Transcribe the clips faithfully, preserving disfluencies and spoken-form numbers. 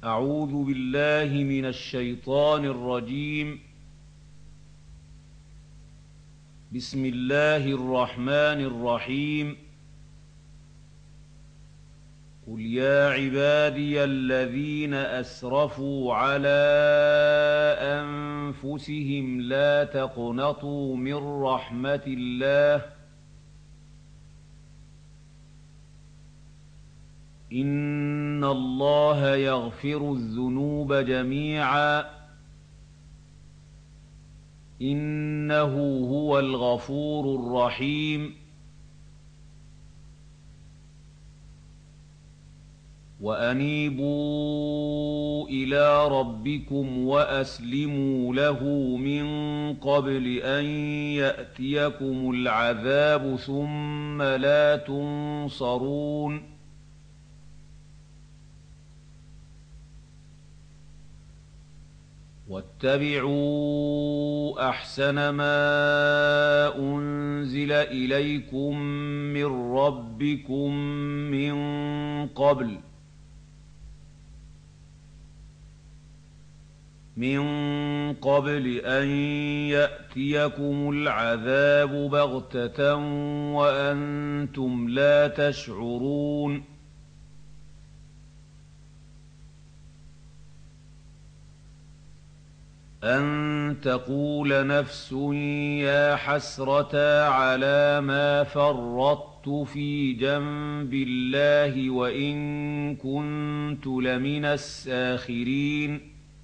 أعوذ بالله من الشيطان الرجيم. بسم الله الرحمن الرحيم. قل يا عبادي الذين أسرفوا على أنفسهم لا تقنطوا من رحمة الله إن الله يغفر الذنوب جميعا إنه هو الغفور الرحيم. وأنيبوا إلى ربكم وأسلموا له من قبل أن يأتيكم العذاب ثم لا تنصرون. واتبعوا أحسن ما أنزل إليكم من ربكم من قبل من قبل أن يأتيكم العذاب بغتة وأنتم لا تشعرون. أن تقول نفس يا حسرة على ما فرطت في جنب الله وإن كنت لمن الساخرين.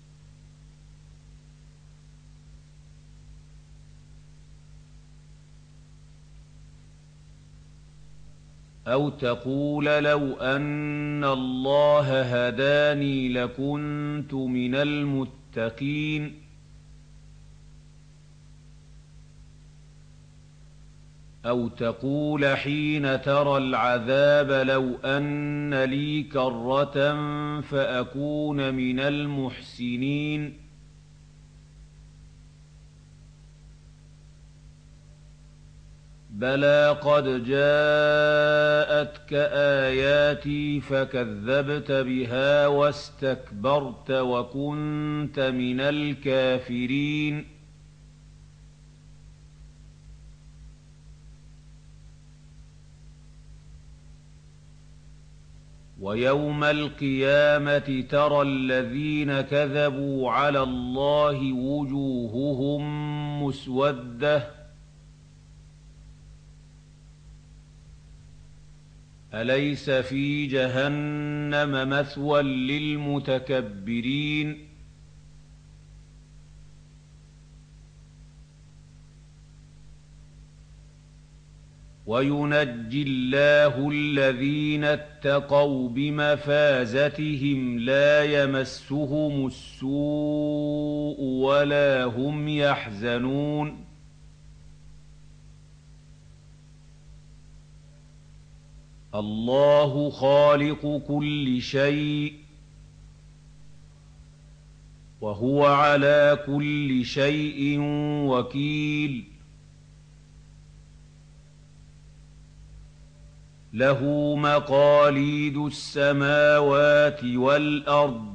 أو تقول لو أن الله هداني لكنت من المتقين. أو تقول حين ترى العذاب لو أن لي كرة فأكون من المحسنين. بلى قد جاءتك آياتي فكذبت بها واستكبرت وكنت من الكافرين. ويوم القيامة ترى الذين كذبوا على الله وجوههم مسودة أليس في جهنم مثوى للمتكبرين. وينجي الله الذين اتقوا بمفازتهم لا يمسهم السوء ولا هم يحزنون. الله خالق كل شيء وهو على كل شيء وكيل. له مقاليد السماوات والأرض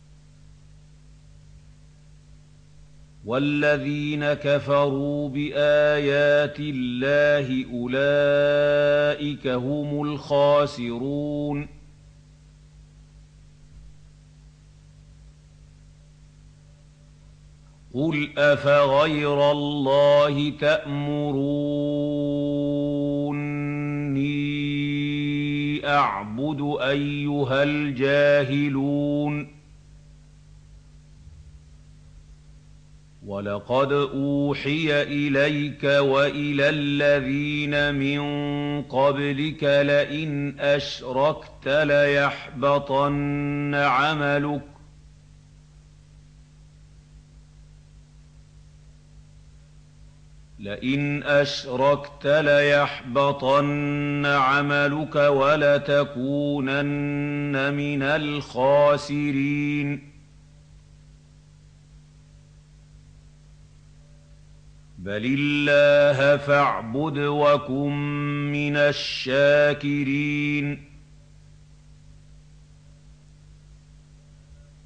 والذين كفروا بآيات الله أولئك هم الخاسرون. قل أفغير الله تأمروني أعبد أيها الجاهلون. ولقد أوحي إليك وإلى الذين من قبلك لئن أشركت ليحبطن عملك لئن أشركت ليحبطن عملك ولتكونن من الخاسرين. بل الله فاعبد وكن من الشاكرين.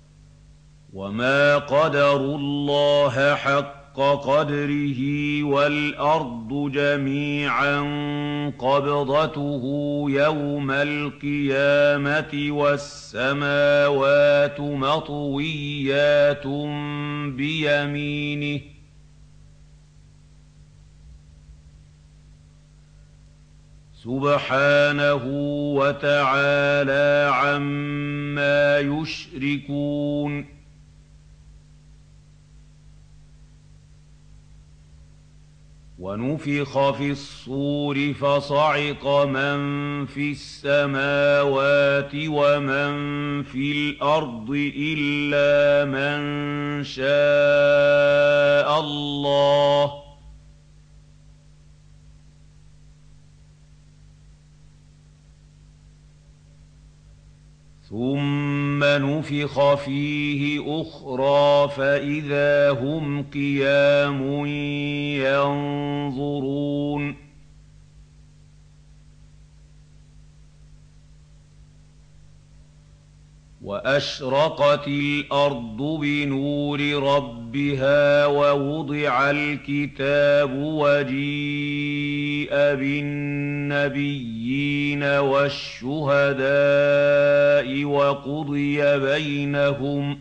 وَمَا قَدَرُوا اللَّهَ حَقَّ قَدْرِهِ وَالْأَرْضُ جَمِيعًا قَبْضَتُهُ يَوْمَ الْقِيَامَةِ وَالسَّمَاوَاتُ مَطْوِيَّاتٌ بِيَمِينِهِ سُبْحَانَهُ وَتَعَالَىٰ عَمَّا يُشْرِكُونَ وَنُفِخَ فِي الصُّورِ فَصَعِقَ مَن فِي السَّمَاوَاتِ وَمَن فِي الْأَرْضِ إِلَّا مَن شَاءَ اللَّهُ ۖ ثُمَّ نُفِخَ فِيهِ أُخْرَىٰ فَإِذَا هُمْ قِيَامٌ يَنظُرُونَ وَأَشْرَقَتِ الْأَرْضُ بِنُورِ رَبِّهَا وَوُضِعَ الْكِتَابُ وَجِيءَ بِالنَّبِيِّينَ وَالشُّهَدَاءِ وَقُضِيَ بَيْنَهُمْ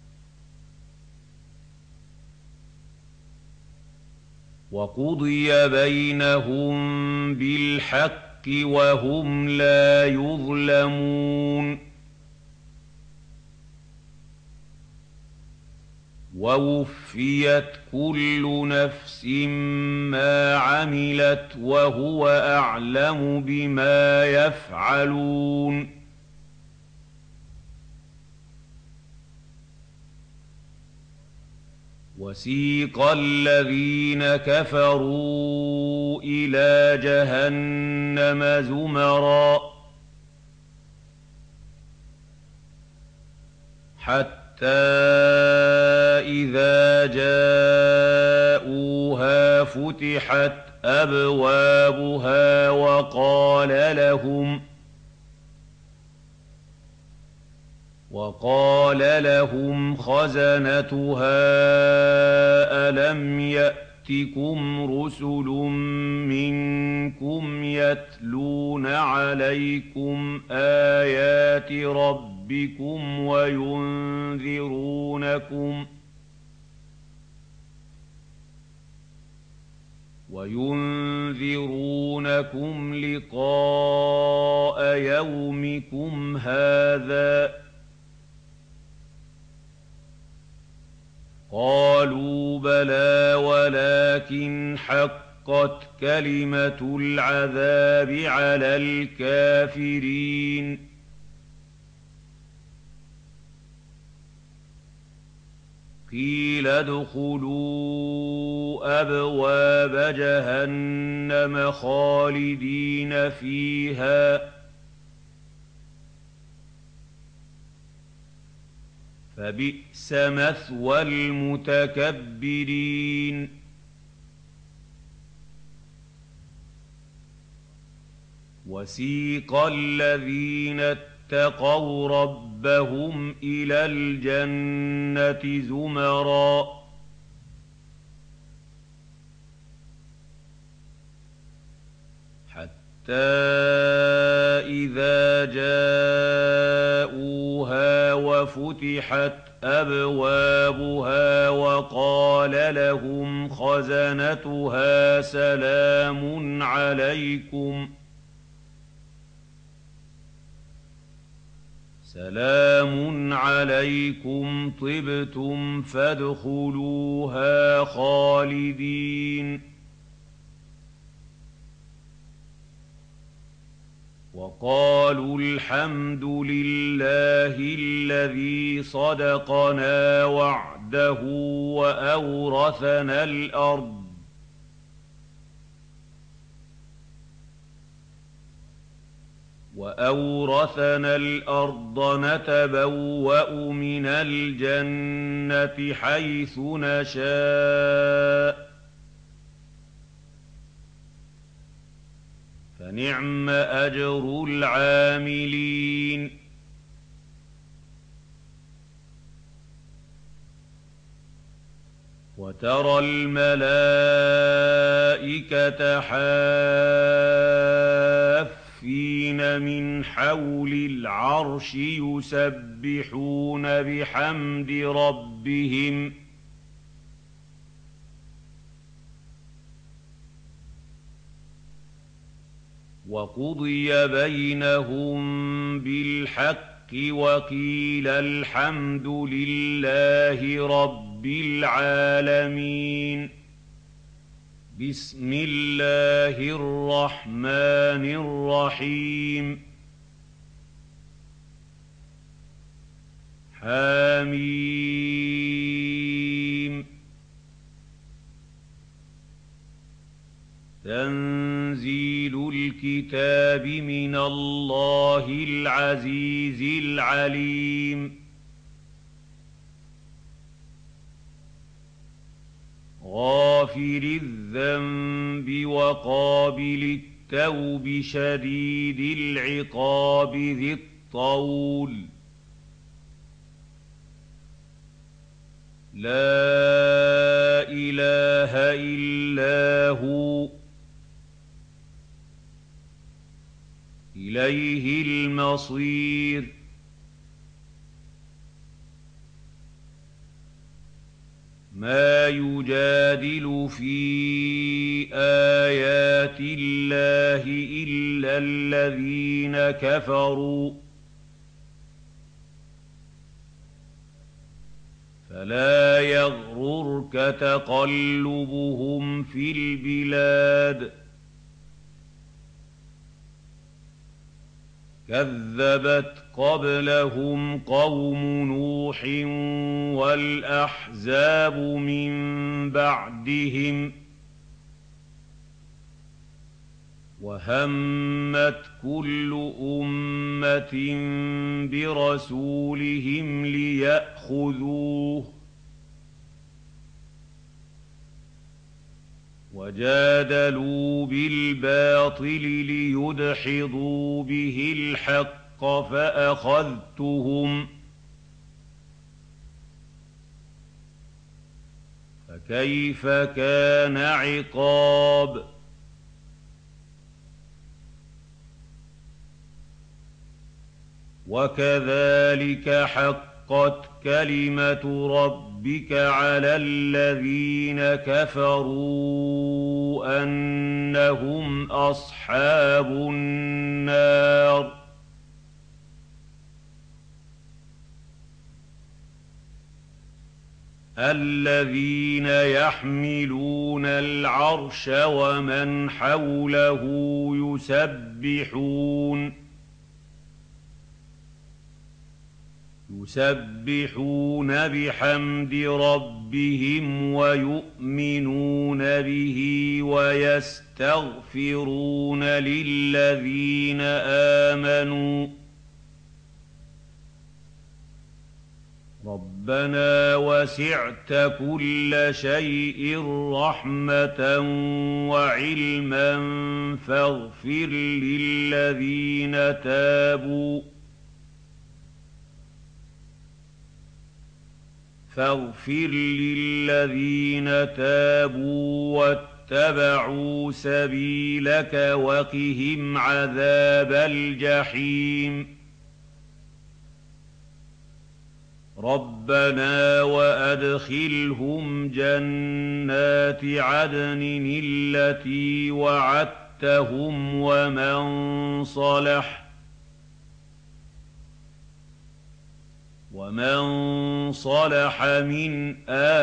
وَقُضِيَ بَيْنَهُم بِالْحَقِّ وَهُمْ لَا يُظْلَمُونَ وَوُفِّيَتْ كُلُّ نَفْسٍ مَّا عَمِلَتْ وَهُوَ أَعْلَمُ بِمَا يَفْعَلُونَ وَسِيقَ الَّذِينَ كَفَرُوا إِلَىٰ جَهَنَّمَ زُمَرًا حَتَّىٰ إِذَا جَاءُوهَا فُتِحَتْ أَبْوَابُهَا وَقَالَ لَهُمْ وَقَالَ لَهُمْ خَزَنَتُهَا أَلَمْ يَأْتِكُمْ رُسُلٌ مِّنكُمْ يَتْلُونَ عَلَيْكُمْ آيَاتِ رَبِّكُمْ وَيُنذِرُونَكُمْ وَيُنذِرُونَكُمْ لِقَاءَ يَوْمِكُمْ هَٰذَا ۚ قَالُوا بَلَىٰ وَلَٰكِنْ حَقَّتْ كَلِمَةُ الْعَذَابِ عَلَى الْكَافِرِينَ قِيلَ ادْخُلُوا أَبْوَابَ جَهَنَّمَ خَالِدِينَ فِيهَا ۖ فَبِئْسَ مَثْوَى الْمُتَكَبِّرِينَ وَسِيقَ الَّذِينَ اتَّقَوْا رَبَّهُمْ إِلَى الْجَنَّةِ زُمَرًا حَتَّىٰ إِذَا جَاءُوهَا وَفُتِحَتْ أَبْوَابُهَا وَقَالَ لَهُمْ خَزَنَتُهَا سَلَامٌ عَلَيْكُمْ سَلَامٌ عَلَيْكُمْ طِبْتُمْ فَادْخُلُوهَا خَالِدِينَ وَقَالُوا الْحَمْدُ لِلَّهِ الَّذِي صَدَقَنَا وَعْدَهُ وَأَوْرَثَنَا الْأَرْضَ وَأَوْرَثَنَا الْأَرْضَ نَتَبَوَّأُ مِنَ الْجَنَّةِ حَيْثُ نَشَاءُ ۖ فَنِعْمَ أَجْرُ الْعَامِلِينَ وترى الملائكة حافين من حول العرش يسبحون بحمد ربهم وقضي بينهم بالحق وقيل الحمد لله رب العالمين. بسم الله الرحمن الرحيم. حميم. تنزيل الكتاب من الله العزيز العليم. غافر الذنب وقابل التوب شديد العقاب ذي الطول. لا إله إلا هو إليه المصير. ما يجادل في آيات الله إلا الذين كفروا فلا يغررك تقلبهم في البلاد. كذبت قبلهم قوم نوح والأحزاب من بعدهم وهمت كل أمة برسولهم ليأخذوه وجادلوا بالباطل ليدحضوا به الحق فأخذتهم فكيف كان عقاب. وكذلك حقت كلمة ربك على الذين كفروا أنهم أصحاب النار. الذين يحملون العرش ومن حوله يسبحون يسبحون بحمد ربهم ويؤمنون به ويستغفرون للذين آمنوا ربنا وسعت كل شيء رحمة وعلما فاغفر للذين تابوا فاغفر للذين تابوا واتبعوا سبيلك وقهم عذاب الجحيم. ربنا وأدخلهم جنات عدن التي وعدتهم ومن صلح ومن صلح من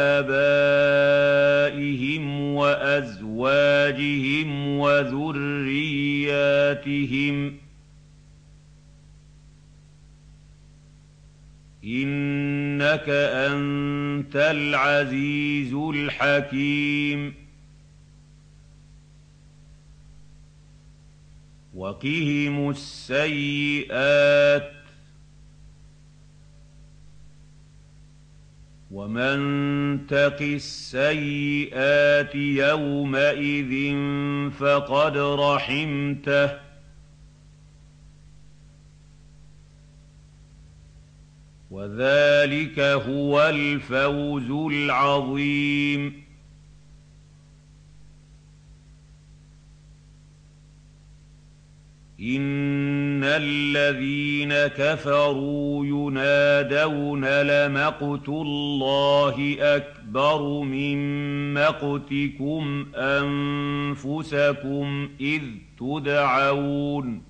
آبائهم وأزواجهم وذرياتهم إنك أنت العزيز الحكيم. وقهم السيئات ومن تق السيئات يومئذ فقد رحمته وذلك هو الفوز العظيم. إن الذين كفروا ينادون لمقت الله أكبر من مقتكم أنفسكم إذ تدعون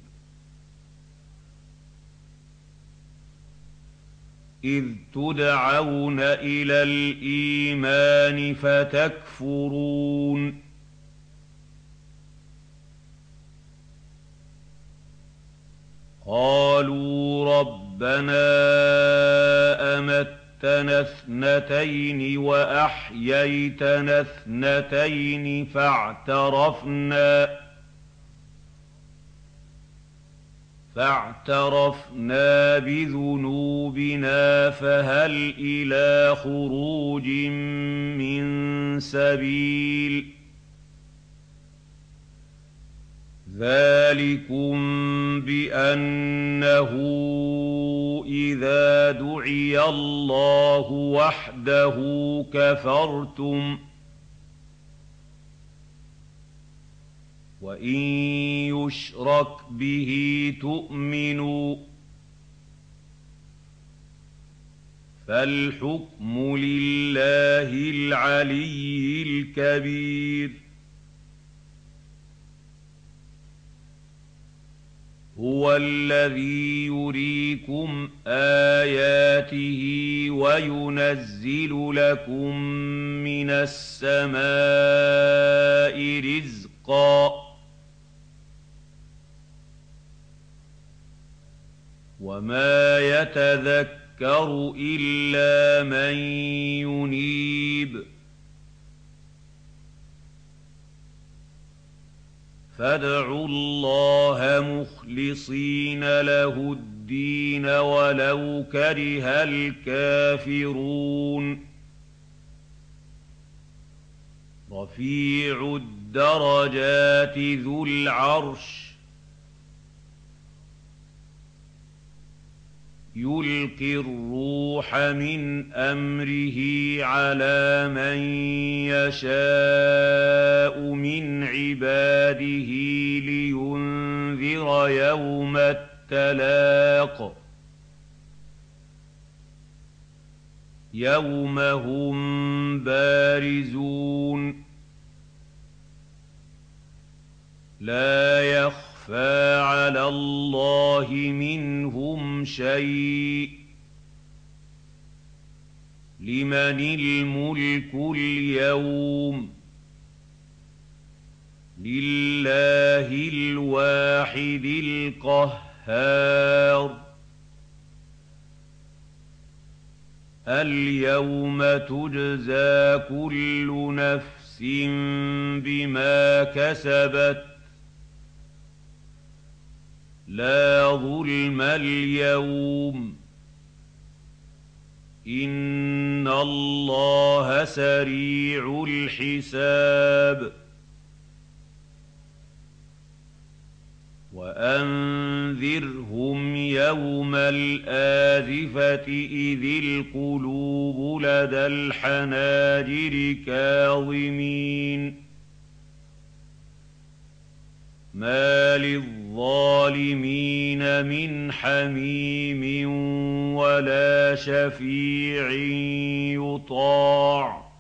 إذ تدعون إلى الإيمان فتكفرون. قالوا ربنا أمتنا اثنتين وأحييتنا اثنتين فاعترفنا فاعترفنا بذنوبنا فهل إلى خروج من سبيل. ذلكم بأنه إذا دعي الله وحده كفرتم وإن يشرك به تؤمنوا فالحكم لله العلي الكبير. هو الذي يريكم آياته وينزل لكم من السماء رزقا وما يتذكر إلا من ينيب. فادعوا الله مخلصين له الدين ولو كره الكافرون. رفيع الدرجات ذو العرش يلقي الروح من أمره على من يشاء من عباده لينذر يوم التلاق يوم هم بارزون لا يخفى على الله منهم شيء. لمن الملك اليوم لله الواحد القهار. اليوم تجزى كل نفس بما كسبت لا ظلم اليوم إن الله سريع الحساب. وأنذرهم يوم الآزفة إذ القلوب لدى الحناجر كاظمين ما للظالمين من حميم ولا شفيع يطاع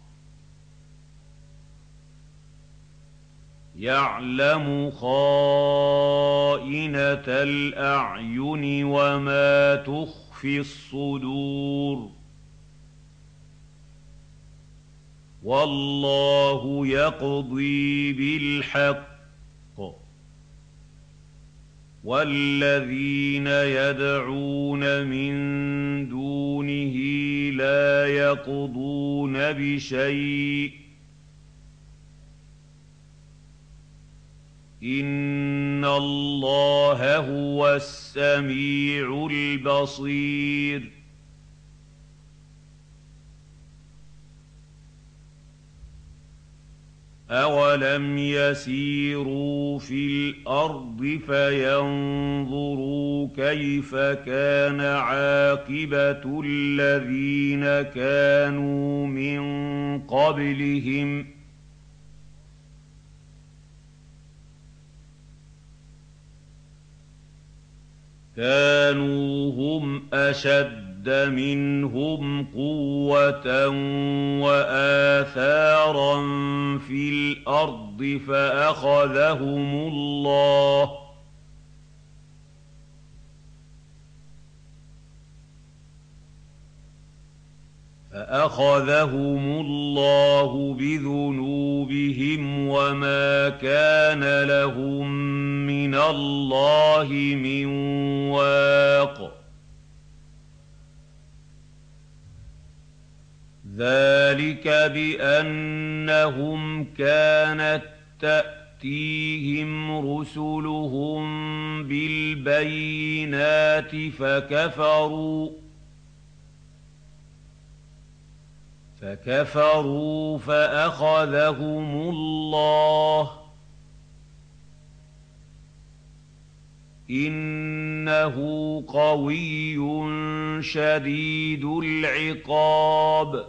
يعلم خائنة الأعين وما تخفي الصدور والله يقضي بالحق والذين يدعون من دونه لا يقضون بشيء إن الله هو السميع البصير. أَوَلَمْ يَسِيرُوا فِي الْأَرْضِ فَيَنظُرُوا كَيْفَ كَانَ عَاقِبَةُ الَّذِينَ كَانُوا مِن قَبْلِهِمْ ۚ كَانُوا هُمْ أَشَدَّ مِنْهُمْ قُوَّةً وَآثَارًا فِي الْأَرْضِ فَأَخَذَهُمُ اللَّهُ فَأَخَذَهُمُ اللَّهُ بِذُنُوبِهِمْ وَمَا كَانَ لَهُم مِّنَ اللَّهِ مِن وَاقٍ ذَٰلِكَ بِأَنَّهُمْ كَانَت تَّأْتِيهِمْ رُسُلُهُم بِالْبَيِّنَاتِ فَكَفَرُوا فَكَفَرُوا فَأَخَذَهُمُ اللَّهُ ۚ إِنَّهُ قَوِيٌّ شَدِيدُ الْعِقَابِ.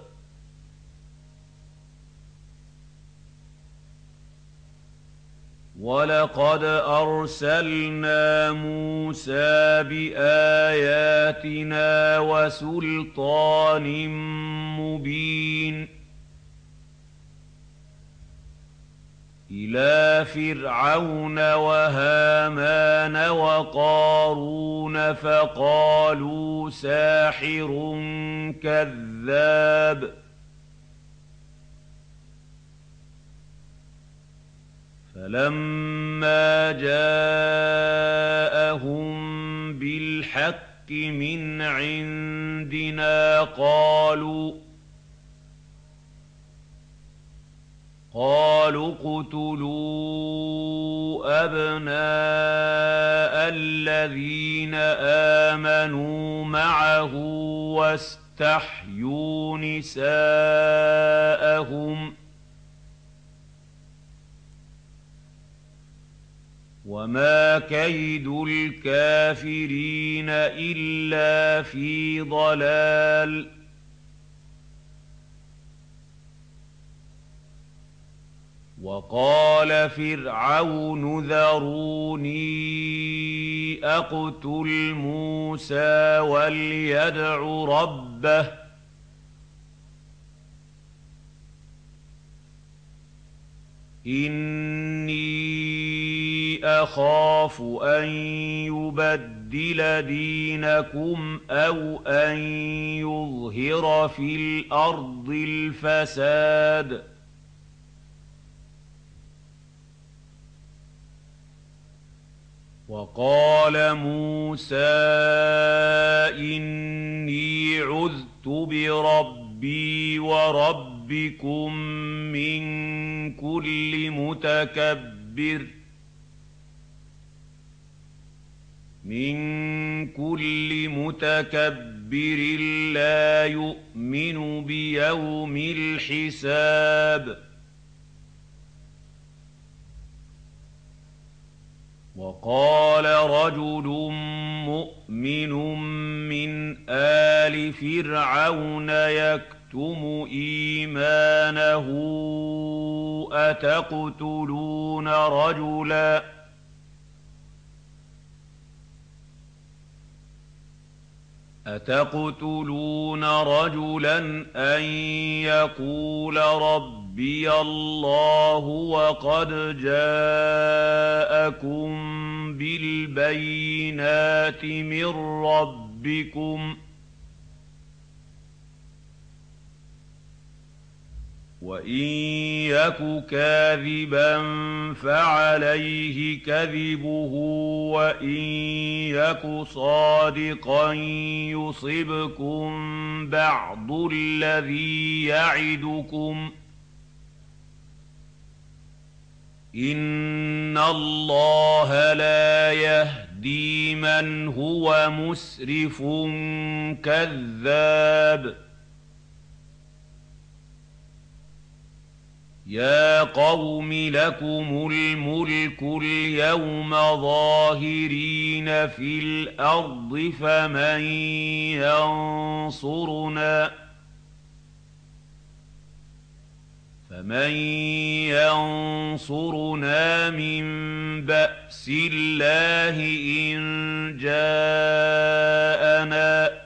وَلَقَدْ أَرْسَلْنَا مُوسَىٰ بِآيَاتِنَا وَسُلْطَانٍ مُّبِينٍ إِلَىٰ فِرْعَوْنَ وَهَامَانَ وَقَارُونَ فَقَالُوا سَاحِرٌ كَذَّابٌ فَلَمَّا جَاءَهُم بِالْحَقِّ مِنْ عِندِنَا قَالُوا قَالُوا اقْتُلُوا أَبْنَاءَ الَّذِينَ آمَنُوا مَعَهُ وَاسْتَحْيُوا نِسَاءَهُمْ ۚ وَمَا كَيْدُ الْكَافِرِينَ إِلَّا فِي ضَلَالٍ. وَقَالَ فِرْعَوْنُ ذَرُونِي أَقْتُلْ مُوسَىٰ وَلْيَدْعُ رَبَّهُ إِنِّي أَخَافُ أَن يُبَدِّلَ دِينَكُمْ أَوْ أَن يُظْهِرَ فِي الْأَرْضِ الْفَسَادَ. وَقَالَ مُوسَىٰ إِنِّي عُذْتُ بِرَبِّي وَرَبِّكُم مِّن كُلِّ مُتَكَبِّرٍ مِّن كُلِّ مُتَكَبِّرٍ لَّا يُؤْمِنُ بِيَوْمِ الْحِسَابِ. وَقَالَ رَجُلٌ مُّؤْمِنٌ مِّنْ آلِ فِرْعَوْنَ يَكْتُمُ إِيمَانَهُ أَتَقْتُلُونَ رَجُلًا أَتَقْتُلُونَ رَجُلًا أَن يَقُولَ رَبِّيَ اللَّهُ وَقَدْ جَاءَكُم بِالْبَيِّنَاتِ مِن رَّبِّكُمْ ۖ وَإِن يَكُ كَاذِبًا فَعَلَيْهِ كَذِبُهُ وَإِن يَكُ صَادِقًا يُصِبْكُم بَعْضُ الَّذِي يَعِدُكُمْ ۖ إِنَّ اللَّهَ لَا يَهْدِي مَنْ هُوَ مُسْرِفٌ كَذَّابٌ. يَا قَوْمِ لَكُمُ الْمُلْكُ الْيَوْمَ ظَاهِرِينَ فِي الْأَرْضِ فَمَن يَنصُرُنَا فَمَن يَنصُرُنَا مِن بَأْسِ اللَّهِ إِن جَاءَنَا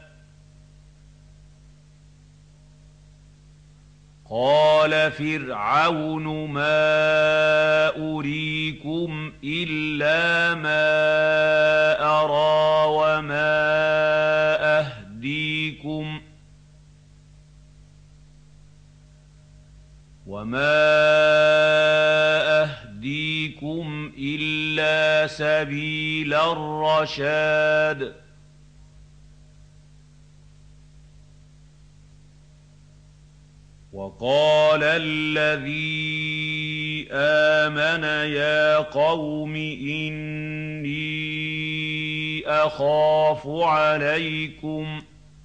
قَالَ فِرْعَوْنُ مَا أُرِيكُمْ إِلَّا مَا أَرَىٰ وَمَا أَهْدِيكُمْ وَمَا أَهْدِيكُمْ إِلَّا سَبِيلَ الرَّشَادِ وَقَالَ الَّذِي آمَنَ يَا قَوْمِ إِنِّي أَخَافُ عَلَيْكُمْ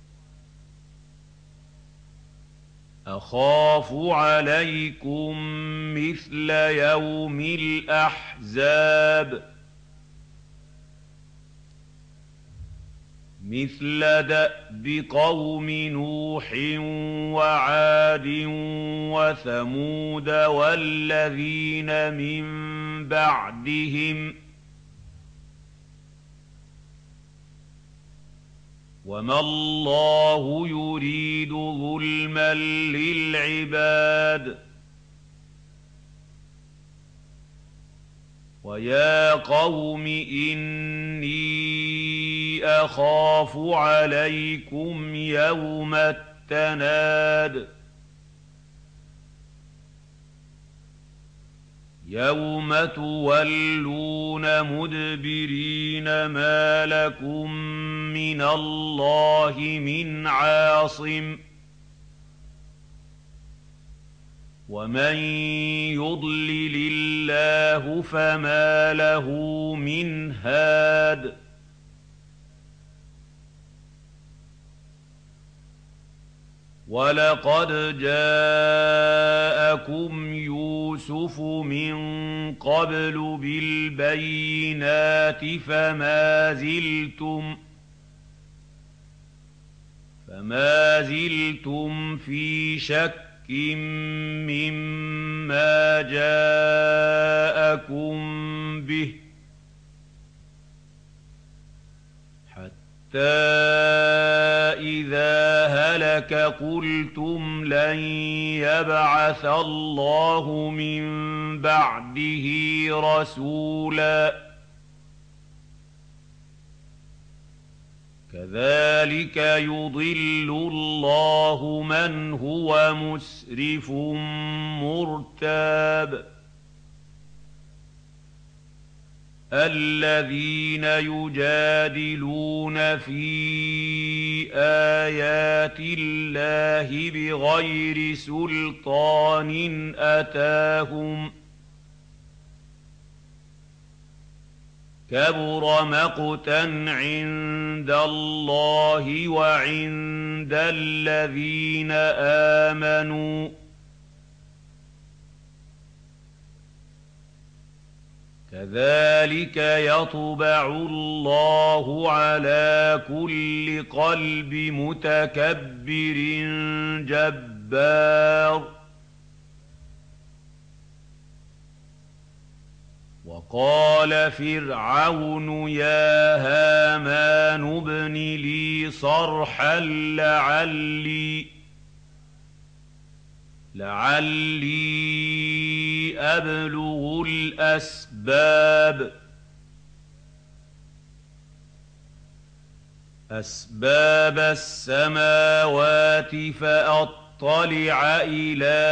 أَخَافُ عَلَيْكُمْ مِثْلَ يَوْمِ الْأَحْزَابِ مِثْلَ دَأْبِ قَوْمِ نُوحٍ وَعَادٍ وَثَمُودَ وَالَّذِينَ مِن بَعْدِهِمْ ۚ وَمَا اللَّهُ يُرِيدُ ظُلْمًا لِّلْعِبَادِ وَيَا قَوْمِ إِنِّي أَخَافُ عَلَيْكُمْ يَوْمَ التَّنَادِ يَوْمَ تُوَلُّونَ مُدْبِرِينَ مَا لَكُم مِّنَ اللَّهِ مِنْ عَاصِمٍ وَمَن يُضْلِلِ اللَّهُ فَمَا لَهُ مِنْ هَادٍ وَلَقَدْ جَاءَكُمْ يُوسُفُ مِن قَبْلُ بِالْبَيِّنَاتِ فَمَا زِلْتُمْ فَمَا زِلْتُمْ فِي شَكٍّ مِّمَّا جَاءَكُم بِهِ حَتَّىٰ إِذَا هَلَكَ قُلْتُمْ لَن يَبْعَثَ اللَّهُ مِن بَعْدِهِ رَسُولًا كَذَٰلِكَ يُضِلُّ اللَّهُ مَنْ هُوَ مُسْرِفٌ مُّرْتَابٌ الَّذِينَ يُجَادِلُونَ فِي آيَاتِ اللَّهِ بِغَيْرِ سُلْطَانٍ أَتَاهُمْ كَبُرَ مَقْتًا عِندَ اللَّهِ وَعِندَ الَّذِينَ آمَنُوا كَذَٰلِكَ يَطْبَعُ اللَّهُ عَلَىٰ كُلِّ قَلْبِ مُتَكَبِّرٍ جَبَّارٍ وَقَالَ فِرْعَوْنُ يَا هَامَانُ ابْنِ لِي صَرْحًا لَّعَلِّي لَعَلِّي أَبْلُغُ الْأَسْبَابَ أَسْبَابَ السَّمَاوَاتِ فَأَطَّلِعَ إِلَىٰ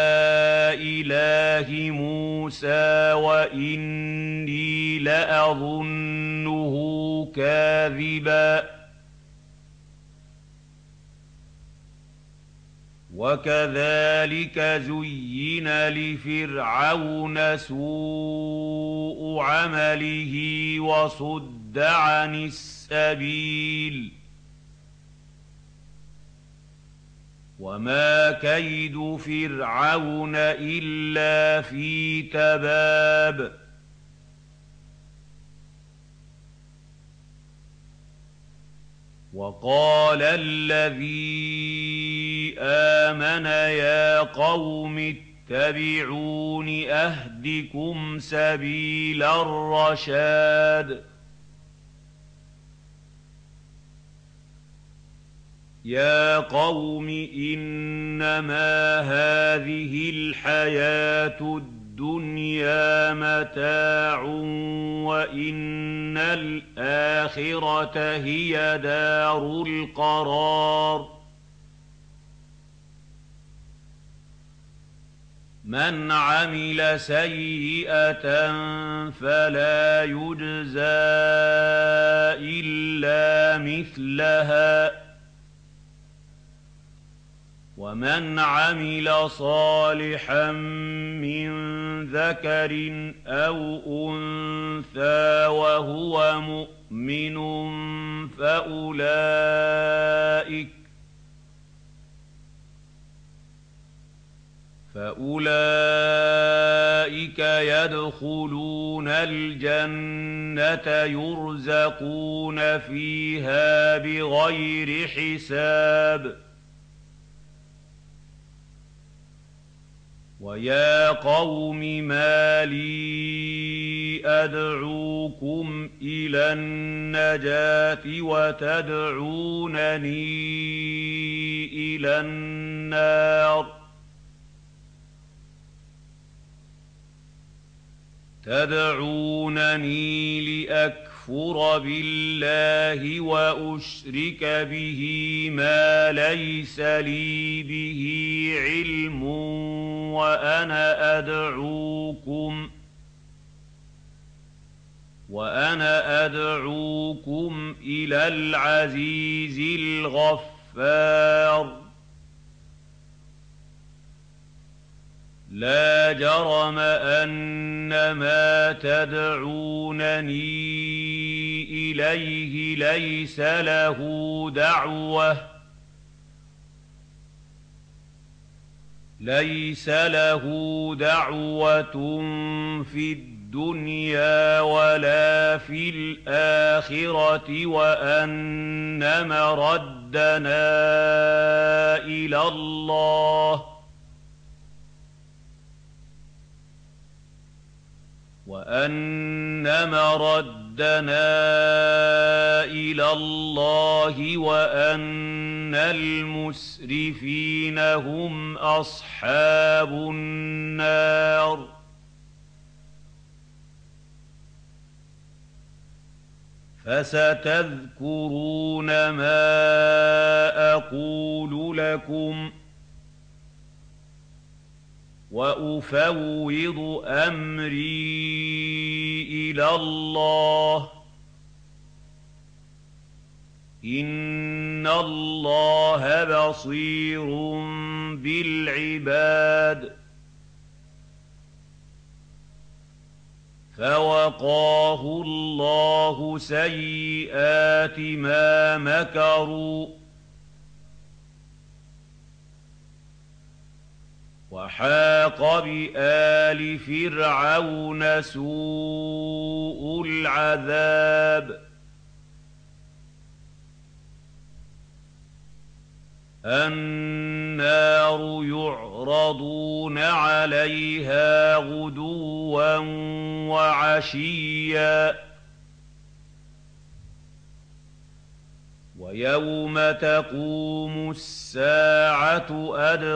إِلَٰهِ مُوسَىٰ وَإِنِّي لَأَظُنُّهُ كَاذِبًا وَكَذَٰلِكَ زُيِّنَ لِفِرْعَوْنَ سُوءُ عَمَلِهِ وَصُدَّ عَنِ السَّبِيلِ وما كيد فرعون إلا في تباب وقال الذي آمن يا قوم اتبعون أهدكم سبيل الرشاد يا قوم إنما هذه الحياة الدنيا متاع وإن الآخرة هي دار القرار من عمل سيئة فلا يجزى إلا مثلها ومن عمل صالحا من ذكر أو أنثى وهو مؤمن فأولئك فأولئك يدخلون الجنة يرزقون فيها بغير حساب ويا قوم ما لي أدعوكم إلى النجاة وتدعونني إلى النار تدعونني لأكفر بالله وأشرك به ما ليس لي به علم وأنا أدعوكم وأنا أدعوكم إلى العزيز الغفار لا جرم أن ما تدعونني إليه ليس له دعوة ليس له دعوة في الدنيا ولا في الآخرة وأن مردنا إلى الله وأن مردنا إلى الله وأن المسرفين هم أصحاب النار فستذكرون ما أقول لكم وأفوض أمري إلى الله إن الله بصير بالعباد فوقاه الله سيئات ما مكروا وحاق بآل فرعون سوء العذاب النار يعرضون عليها غدوا وعشيا ويوم تقوم الساعة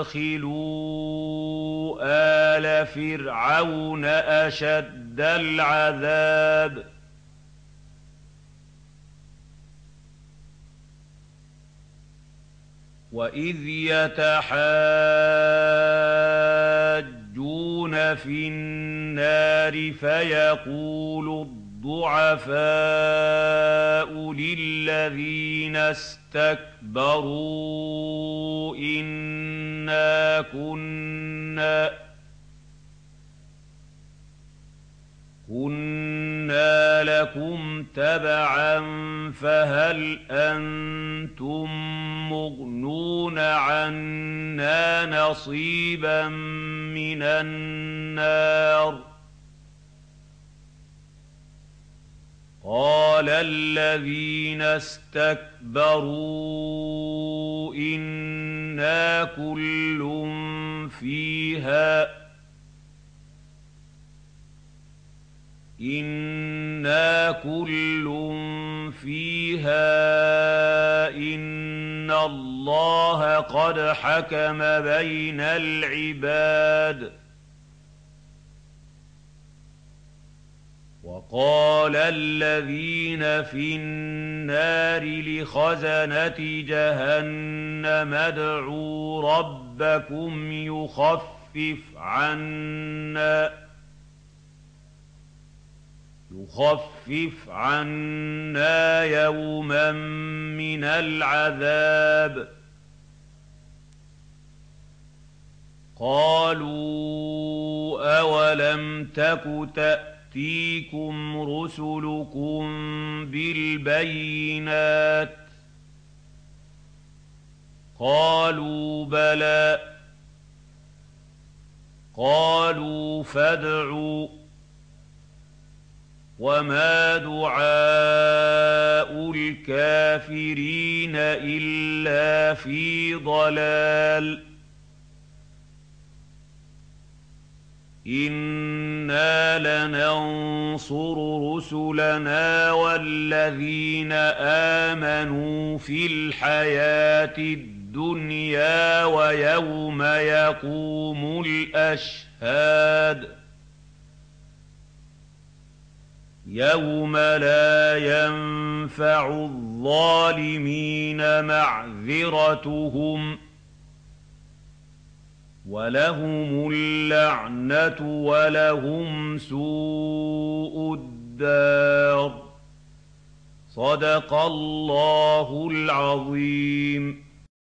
أدخلوا آل فرعون أشد العذاب وإذ يتحاجون في النار فيقول الضعفاء للذين استكبروا إنا كنا كنا لكم تبعا فهل أنتم مغنون عنا نصيبا من النار قال الذين استكبروا إنا كل فيها إنا كل فيها إن الله قد حكم بين العباد وقال الذين في النار لخزنة جهنم ادعوا ربكم يخفف عنا يخفف عنا يوما من العذاب قالوا أولم تك تأتيكم رسلكم بالبينات قالوا بلى قالوا فادعوا وما دعاء الكافرين إلا في ضلال إنا لننصر رسلنا والذين آمنوا في الحياة الدنيا ويوم يقوم الأشهاد يوم لا ينفع الظالمين معذرتهم ولهم اللعنة ولهم سوء الدار صدق الله العظيم.